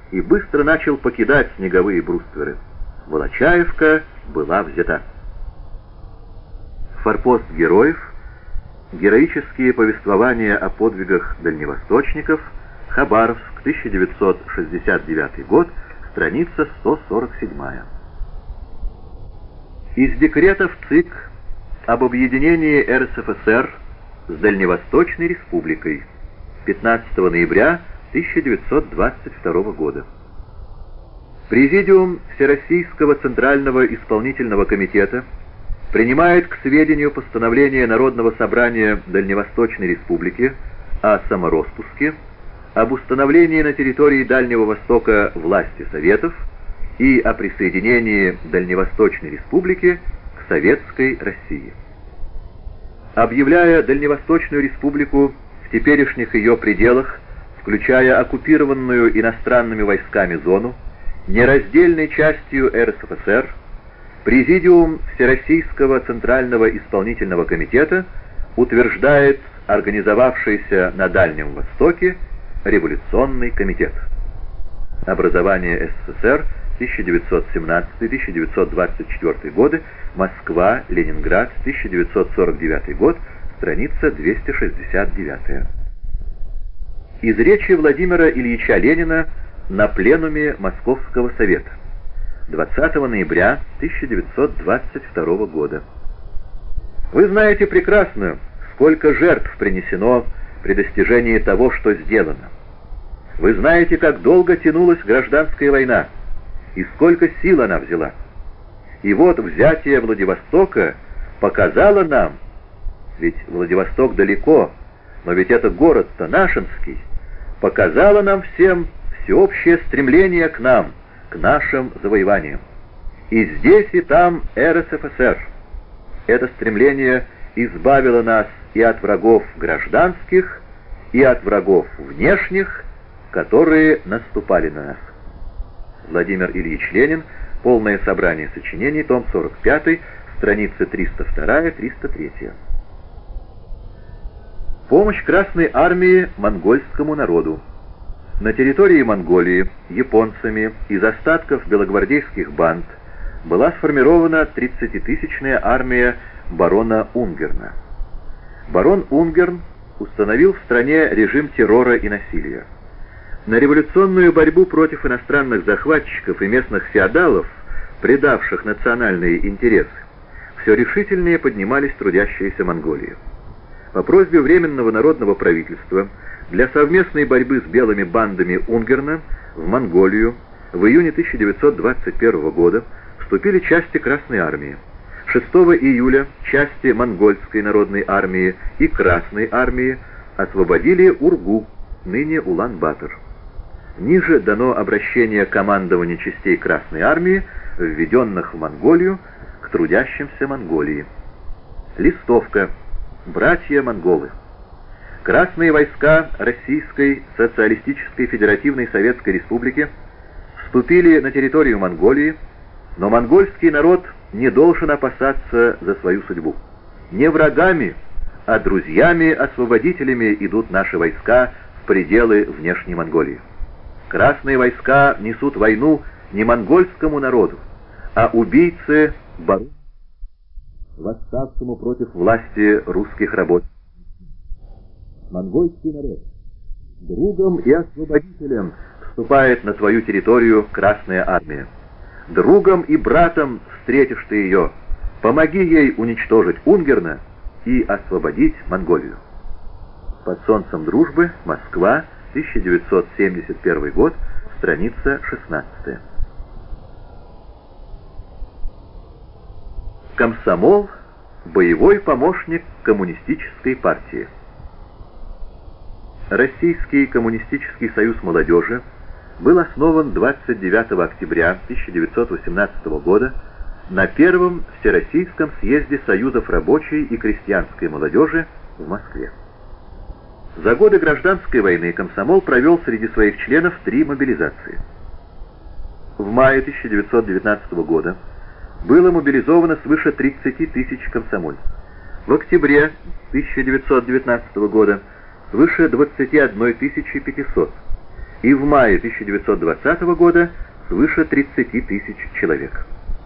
и быстро начал покидать снеговые брустверы. Волочаевка была взята. Форпост героев, героические повествования о подвигах дальневосточников, Хабаровск, 1969 год, страница 147. Из декретов ЦИК об объединении РСФСР с Дальневосточной Республикой 15 ноября 1922 года. Президиум Всероссийского Центрального Исполнительного Комитета принимает к сведению постановление Народного собрания Дальневосточной Республики о самороспуске, об установлении на территории Дальнего Востока власти Советов и о присоединении Дальневосточной Республики к Советской России. Объявляя Дальневосточную Республику в теперешних ее пределах, включая оккупированную иностранными войсками зону, нераздельной частью РСФСР, Президиум Всероссийского Центрального Исполнительного Комитета утверждает организовавшийся на Дальнем Востоке Революционный комитет. Образование СССР, 1917-1924 годы, Москва, Ленинград, 1949 год, страница 269. Из речи Владимира Ильича Ленина на пленуме Московского совета 20 ноября 1922 года. Вы знаете прекрасно, сколько жертв принесено при достижении того, что сделано. Вы знаете, как долго тянулась гражданская война, и сколько сил она взяла. И вот взятие Владивостока показало нам, ведь Владивосток далеко, но ведь это город-то Нашинский, показало нам всем всеобщее стремление к нам, к нашим завоеваниям. И здесь, и там РСФСР. Это стремление избавило нас и от врагов гражданских, и от врагов внешних, которые наступали на нас. Владимир Ильич Ленин. Полное собрание сочинений. Том 45. Страницы 302-303. Помощь Красной Армии монгольскому народу. На территории Монголии японцами из остатков белогвардейских банд была сформирована 30-тысячная армия барона Унгерна. Барон Унгерн установил в стране режим террора и насилия. На революционную борьбу против иностранных захватчиков и местных феодалов, предавших национальные интересы, все решительнее поднимались трудящиеся Монголии. По просьбе Временного народного правительства для совместной борьбы с белыми бандами Унгерна в Монголию в июне 1921 года вступили части Красной армии. 6 июля части Монгольской народной армии и Красной армии освободили Ургу, ныне Улан-Батор. Ниже дано обращение командования частей Красной армии, введенных в Монголию, к трудящимся Монголии. Листовка. Братья монголы. Красные войска Российской Социалистической Федеративной Советской Республики вступили на территорию Монголии, но монгольский народ не должен опасаться за свою судьбу. Не врагами, а друзьями-освободителями идут наши войска в пределы внешней Монголии. Красные войска несут войну не монгольскому народу, а убийце барону, восставшему против власти русских рабочих. Монгольский народ, другом и освободителем, вступает на твою территорию Красная армия. Другом и братом встретишь ты ее. Помоги ей уничтожить Унгерна и освободить Монголию. Под солнцем дружбы. Москва. 1971 год. Страница 16. Комсомол. Боевой помощник коммунистической партии. Российский коммунистический союз молодежи был основан 29 октября 1918 года на первом Всероссийском съезде союзов рабочей и крестьянской молодежи в Москве. За годы гражданской войны комсомол провел среди своих членов 3 мобилизации. В мае 1919 года было мобилизовано свыше 30 тысяч комсомольцев. В октябре 1919 года свыше 21 500. и в мае 1920 года свыше 30 тысяч человек.